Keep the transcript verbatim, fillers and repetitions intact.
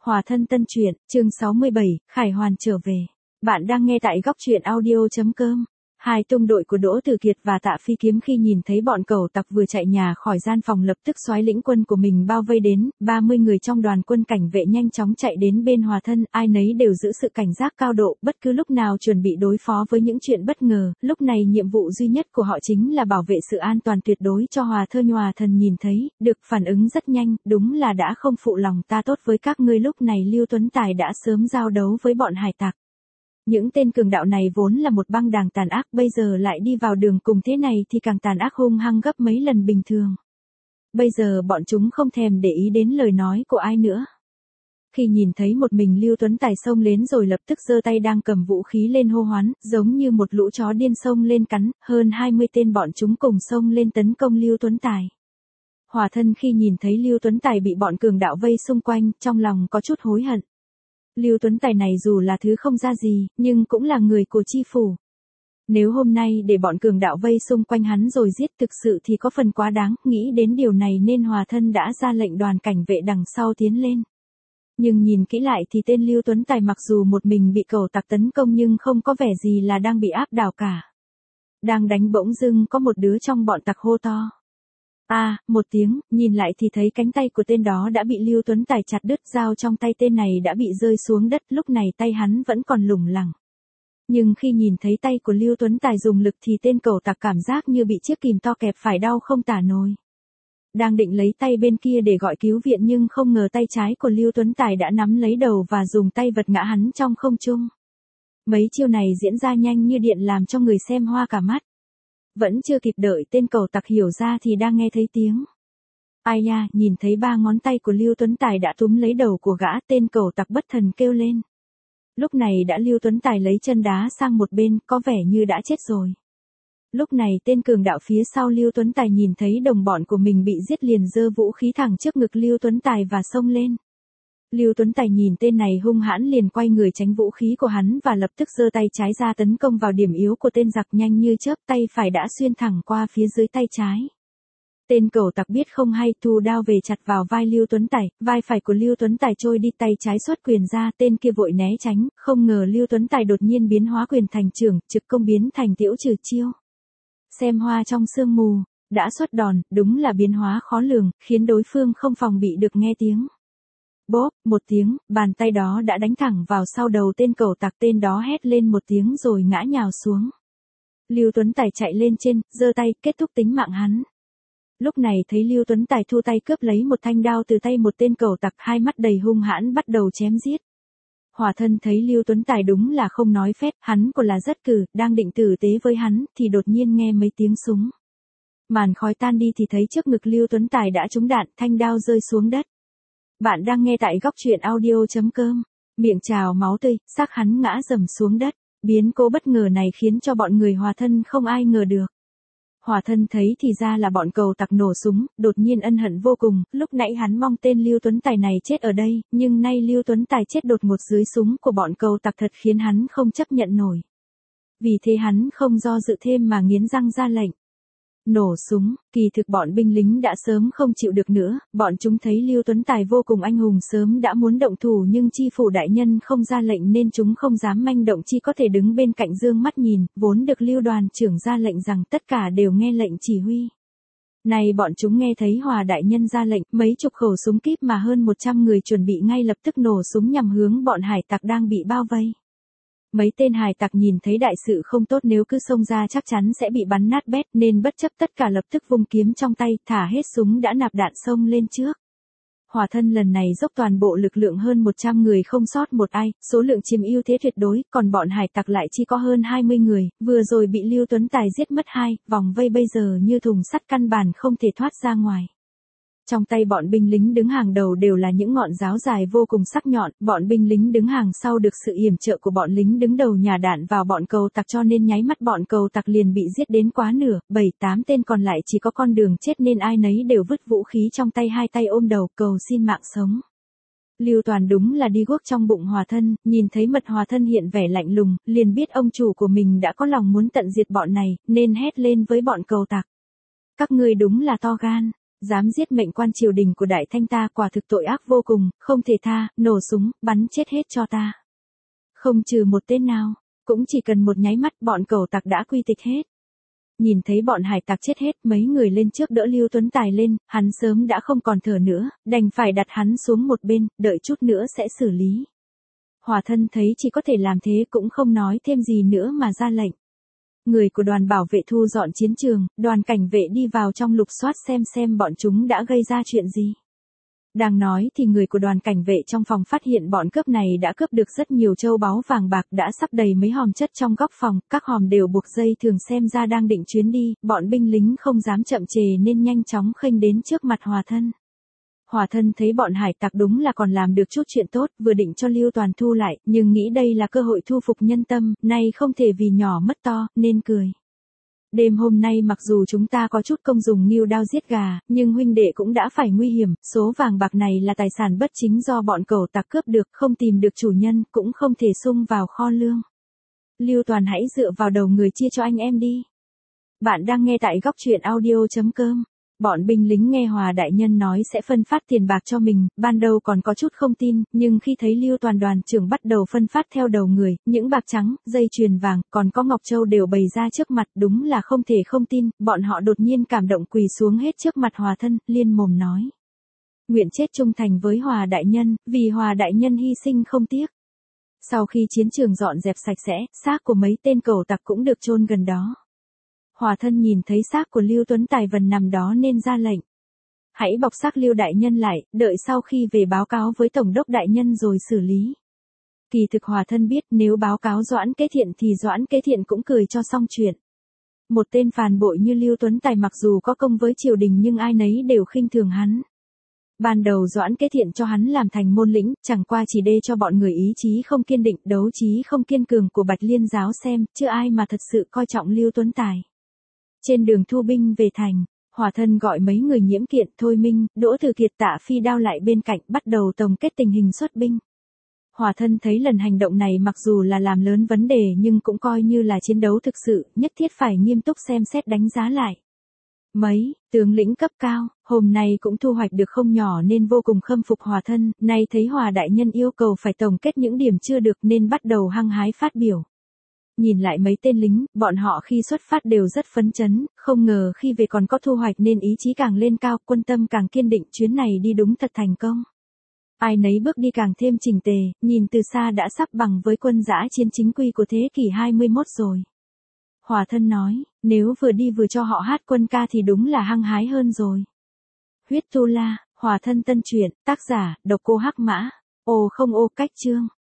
Hòa thân tân truyện, chương sáu mươi bảy, Khải Hoàn trở về. Bạn đang nghe tại góc truyện audio chấm com. Hai tung đội của Đỗ Tử Kiệt và Tạ Phi Kiếm khi nhìn thấy bọn cẩu tặc vừa chạy nhà khỏi gian phòng lập tức soái lĩnh quân của mình bao vây đến, ba mươi người trong đoàn quân cảnh vệ nhanh chóng chạy đến bên Hòa thân, ai nấy đều giữ sự cảnh giác cao độ, bất cứ lúc nào chuẩn bị đối phó với những chuyện bất ngờ, lúc này nhiệm vụ duy nhất của họ chính là bảo vệ sự an toàn tuyệt đối cho Hòa thân. Hòa thân nhìn thấy, được phản ứng rất nhanh, đúng là đã không phụ lòng ta tốt với các ngươi. Lúc này Lưu Tuấn Tài đã sớm giao đấu với bọn hải tặc. Những tên cường đạo này vốn là một băng đảng tàn ác, bây giờ lại đi vào đường cùng thế này thì càng tàn ác hung hăng gấp mấy lần bình thường. Bây giờ bọn chúng không thèm để ý đến lời nói của ai nữa. Khi nhìn thấy một mình Lưu Tuấn Tài xông lên rồi lập tức giơ tay đang cầm vũ khí lên hô hoán, giống như một lũ chó điên xông lên cắn, hơn hai mươi tên bọn chúng cùng xông lên tấn công Lưu Tuấn Tài. Hòa thân khi nhìn thấy Lưu Tuấn Tài bị bọn cường đạo vây xung quanh, trong lòng có chút hối hận. Lưu Tuấn Tài này dù là thứ không ra gì, nhưng cũng là người của chi phủ. Nếu hôm nay để bọn cường đạo vây xung quanh hắn rồi giết thực sự thì có phần quá đáng, nghĩ đến điều này nên Hòa thân đã ra lệnh đoàn cảnh vệ đằng sau tiến lên. Nhưng nhìn kỹ lại thì tên Lưu Tuấn Tài mặc dù một mình bị cẩu tặc tấn công nhưng không có vẻ gì là đang bị áp đảo cả. Đang đánh bỗng dưng có một đứa trong bọn tặc hô to. A, à, một tiếng, nhìn lại thì thấy cánh tay của tên đó đã bị Lưu Tuấn Tài chặt đứt, dao trong tay tên này đã bị rơi xuống đất, lúc này tay hắn vẫn còn lủng lẳng. Nhưng khi nhìn thấy tay của Lưu Tuấn Tài dùng lực thì tên cẩu tặc cảm giác như bị chiếc kìm to kẹp phải, đau không tả nổi. Đang định lấy tay bên kia để gọi cứu viện nhưng không ngờ tay trái của Lưu Tuấn Tài đã nắm lấy đầu và dùng tay vật ngã hắn trong không trung. Mấy chiêu này diễn ra nhanh như điện làm cho người xem hoa cả mắt. Vẫn chưa kịp đợi tên cẩu tặc hiểu ra thì đang nghe thấy tiếng. Ai da, nhìn thấy ba ngón tay của Lưu Tuấn Tài đã túm lấy đầu của gã, tên cẩu tặc bất thần kêu lên. Lúc này đã Lưu Tuấn Tài lấy chân đá sang một bên, có vẻ như đã chết rồi. Lúc này tên cường đạo phía sau Lưu Tuấn Tài nhìn thấy đồng bọn của mình bị giết liền giơ vũ khí thẳng trước ngực Lưu Tuấn Tài và xông lên. Lưu Tuấn Tài nhìn tên này hung hãn liền quay người tránh vũ khí của hắn và lập tức giơ tay trái ra tấn công vào điểm yếu của tên giặc, nhanh như chớp, tay phải đã xuyên thẳng qua phía dưới tay trái. Tên cẩu tặc biết không hay, thu đao về chặt vào vai Lưu Tuấn Tài, vai phải của Lưu Tuấn Tài trôi đi, tay trái xuất quyền ra, tên kia vội né tránh, không ngờ Lưu Tuấn Tài đột nhiên biến hóa quyền thành trưởng, trực công biến thành tiễu trừ chiêu. Xem hoa trong sương mù, đã xuất đòn, đúng là biến hóa khó lường, khiến đối phương không phòng bị được. Nghe tiếng bóp, một tiếng, bàn tay đó đã đánh thẳng vào sau đầu tên cẩu tặc, tên đó hét lên một tiếng rồi ngã nhào xuống. Lưu Tuấn Tài chạy lên trên, giơ tay, kết thúc tính mạng hắn. Lúc này thấy Lưu Tuấn Tài thu tay cướp lấy một thanh đao từ tay một tên cẩu tặc, hai mắt đầy hung hãn bắt đầu chém giết. Hòa thân thấy Lưu Tuấn Tài đúng là không nói phép, hắn của là rất cử, đang định tử tế với hắn, thì đột nhiên nghe mấy tiếng súng. Màn khói tan đi thì thấy trước ngực Lưu Tuấn Tài đã trúng đạn, thanh đao rơi xuống đất. Bạn đang nghe tại góc truyện audio chấm com. Miệng trào máu tươi, xác hắn ngã rầm xuống đất. Biến cố bất ngờ này khiến cho bọn người Hòa thân không ai ngờ được. Hòa thân thấy thì ra là bọn cẩu tặc nổ súng, đột nhiên ân hận vô cùng, lúc nãy hắn mong tên Lưu Tuấn Tài này chết ở đây, nhưng nay Lưu Tuấn Tài chết đột ngột dưới súng của bọn cẩu tặc thật khiến hắn không chấp nhận nổi. Vì thế hắn không do dự thêm mà nghiến răng ra lệnh. Nổ súng, kỳ thực bọn binh lính đã sớm không chịu được nữa, bọn chúng thấy Lưu Tuấn Tài vô cùng anh hùng sớm đã muốn động thủ nhưng chi phủ đại nhân không ra lệnh nên chúng không dám manh động, chỉ có thể đứng bên cạnh dương mắt nhìn, vốn được Lưu đoàn trưởng ra lệnh rằng tất cả đều nghe lệnh chỉ huy. Này bọn chúng nghe thấy Hòa đại nhân ra lệnh, mấy chục khẩu súng kíp mà hơn một trăm người chuẩn bị ngay lập tức nổ súng nhằm hướng bọn hải tặc đang bị bao vây. Mấy tên hải tặc nhìn thấy đại sự không tốt, nếu cứ xông ra chắc chắn sẽ bị bắn nát bét nên bất chấp tất cả lập tức vung kiếm trong tay, thả hết súng đã nạp đạn xông lên trước. Hòa thân lần này dốc toàn bộ lực lượng hơn một trăm người không sót một ai, số lượng chiếm ưu thế tuyệt đối, còn bọn hải tặc lại chỉ có hơn hai mươi người, vừa rồi bị Lưu Tuấn Tài giết mất hai, vòng vây bây giờ như thùng sắt căn bản không thể thoát ra ngoài. Trong tay bọn binh lính đứng hàng đầu đều là những ngọn giáo dài vô cùng sắc nhọn, bọn binh lính đứng hàng sau được sự yểm trợ của bọn lính đứng đầu nhả đạn vào bọn cẩu tặc cho nên nháy mắt bọn cẩu tặc liền bị giết đến quá nửa, bảy tám tên còn lại chỉ có con đường chết nên ai nấy đều vứt vũ khí trong tay, hai tay ôm đầu cầu xin mạng sống. Lưu Toàn đúng là đi guốc trong bụng Hòa thân, nhìn thấy mặt Hòa thân hiện vẻ lạnh lùng, liền biết ông chủ của mình đã có lòng muốn tận diệt bọn này, nên hét lên với bọn cẩu tặc. Các ngươi đúng là to gan. Dám giết mệnh quan triều đình của đại thanh ta quả thực tội ác vô cùng, không thể tha, nổ súng, bắn chết hết cho ta. Không trừ một tên nào, cũng chỉ cần một nháy mắt bọn cẩu tặc đã quy tịch hết. Nhìn thấy bọn hải tặc chết hết, mấy người lên trước đỡ Lưu Tuấn Tài lên, hắn sớm đã không còn thở nữa, đành phải đặt hắn xuống một bên, đợi chút nữa sẽ xử lý. Hòa thân thấy chỉ có thể làm thế cũng không nói thêm gì nữa mà ra lệnh. Người của đoàn bảo vệ thu dọn chiến trường, đoàn cảnh vệ đi vào trong lục soát xem xem bọn chúng đã gây ra chuyện gì. Đang nói thì người của đoàn cảnh vệ trong phòng phát hiện bọn cướp này đã cướp được rất nhiều châu báu vàng bạc đã sắp đầy mấy hòm chất trong góc phòng, các hòm đều buộc dây thường xem ra đang định chuyến đi, bọn binh lính không dám chậm chề nên nhanh chóng khênh đến trước mặt Hòa thân. Hòa thân thấy bọn hải tặc đúng là còn làm được chút chuyện tốt, vừa định cho Lưu Toàn thu lại, nhưng nghĩ đây là cơ hội thu phục nhân tâm, nay không thể vì nhỏ mất to, nên cười. Đêm hôm nay mặc dù chúng ta có chút công dùng mưu đao giết gà, nhưng huynh đệ cũng đã phải nguy hiểm, số vàng bạc này là tài sản bất chính do bọn cẩu tặc cướp được, không tìm được chủ nhân, cũng không thể sung vào kho lương. Lưu Toàn hãy dựa vào đầu người chia cho anh em đi. Bạn đang nghe tại góc truyện audio chấm com. Bọn binh lính nghe Hòa đại nhân nói sẽ phân phát tiền bạc cho mình, ban đầu còn có chút không tin, nhưng khi thấy Lưu Toàn đoàn trưởng bắt đầu phân phát theo đầu người, những bạc trắng, dây chuyền vàng, còn có ngọc châu đều bày ra trước mặt, đúng là không thể không tin, bọn họ đột nhiên cảm động quỳ xuống hết trước mặt Hòa thân, liên mồm nói. Nguyện chết trung thành với Hòa đại nhân, vì Hòa đại nhân hy sinh không tiếc. Sau khi chiến trường dọn dẹp sạch sẽ, xác của mấy tên cẩu tặc cũng được chôn gần đó. Hòa thân nhìn thấy xác của Lưu Tuấn Tài Vân nằm đó nên ra lệnh. Hãy bọc xác Lưu đại nhân lại, đợi sau khi về báo cáo với Tổng đốc đại nhân rồi xử lý. Kỳ thực Hòa thân biết nếu báo cáo Doãn Kế Thiện thì Doãn Kế Thiện cũng cười cho xong chuyện. Một tên phản bội như Lưu Tuấn Tài mặc dù có công với triều đình nhưng ai nấy đều khinh thường hắn. Ban đầu Doãn Kế Thiện cho hắn làm thành môn lĩnh, chẳng qua chỉ để cho bọn người ý chí không kiên định, đấu trí không kiên cường của Bạch Liên giáo xem, chứ ai mà thật sự coi trọng Lưu Tuấn Tài. Trên đường thu binh về thành, Hòa thân gọi mấy người nhiễm kiện Thôi Minh, Đỗ Từ Kiệt Tạ Phi Đao lại bên cạnh bắt đầu tổng kết tình hình xuất binh. Hòa thân thấy lần hành động này mặc dù là làm lớn vấn đề nhưng cũng coi như là chiến đấu thực sự, nhất thiết phải nghiêm túc xem xét đánh giá lại. Mấy, tướng lĩnh cấp cao, hôm nay cũng thu hoạch được không nhỏ nên vô cùng khâm phục Hòa thân, nay thấy Hòa đại nhân yêu cầu phải tổng kết những điểm chưa được nên bắt đầu hăng hái phát biểu. Nhìn lại mấy tên lính, bọn họ khi xuất phát đều rất phấn chấn, không ngờ khi về còn có thu hoạch nên ý chí càng lên cao, quân tâm càng kiên định, chuyến này đi đúng thật thành công. Ai nấy bước đi càng thêm chỉnh tề, nhìn từ xa đã sắp bằng với quân dã chiến chính quy của thế kỷ hai mươi mốt rồi. Hòa thân nói, nếu vừa đi vừa cho họ hát quân ca thì đúng là hăng hái hơn rồi. Huyết Tu La, Hòa thân tân truyện, tác giả, độc cô Hắc Mã, ô không ô cách chương.